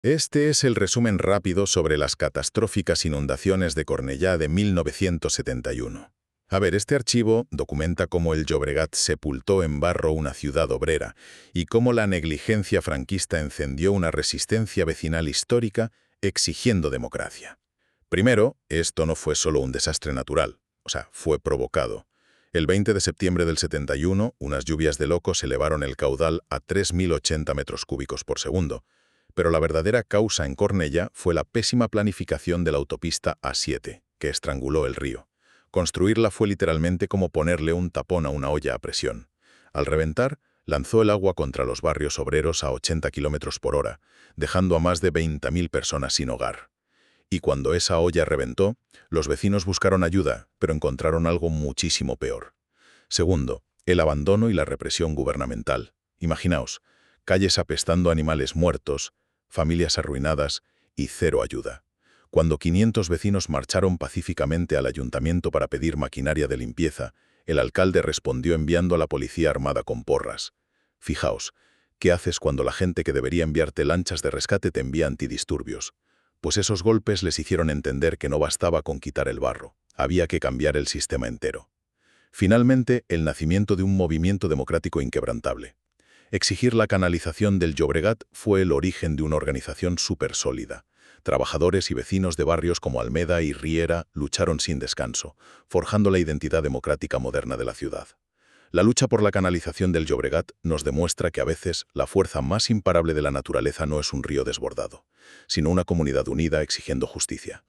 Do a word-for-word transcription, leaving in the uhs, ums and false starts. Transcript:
Este es el resumen rápido sobre las catastróficas inundaciones de Cornellá de mil novecientos setenta y uno. A ver, este archivo documenta cómo el Llobregat sepultó en barro una ciudad obrera y cómo la negligencia franquista encendió una resistencia vecinal histórica exigiendo democracia. Primero, esto no fue solo un desastre natural, o sea, fue provocado. El veinte de septiembre del setenta y uno, unas lluvias de locos elevaron el caudal a tres mil ochenta metros cúbicos por segundo. Pero la verdadera causa en Cornellá fue la pésima planificación de la autopista A siete, que estranguló el río. Construirla fue literalmente como ponerle un tapón a una olla a presión. Al reventar, lanzó el agua contra los barrios obreros a ochenta kilómetros por hora, dejando a más de veinte mil personas sin hogar. Y cuando esa olla reventó, los vecinos buscaron ayuda, pero encontraron algo muchísimo peor. Segundo, el abandono y la represión gubernamental. Imaginaos, calles apestando a animales muertos, familias arruinadas y cero ayuda. Cuando quinientos vecinos marcharon pacíficamente al ayuntamiento para pedir maquinaria de limpieza, el alcalde respondió enviando a la policía armada con porras. Fijaos, ¿qué haces cuando la gente que debería enviarte lanchas de rescate te envía antidisturbios? Pues esos golpes les hicieron entender que no bastaba con quitar el barro, había que cambiar el sistema entero. Finalmente, el nacimiento de un movimiento democrático inquebrantable. Exigir la canalización del Llobregat fue el origen de una organización súper sólida. Trabajadores y vecinos de barrios como Almeda y Riera lucharon sin descanso, forjando la identidad democrática moderna de la ciudad. La lucha por la canalización del Llobregat nos demuestra que a veces la fuerza más imparable de la naturaleza no es un río desbordado, sino una comunidad unida exigiendo justicia.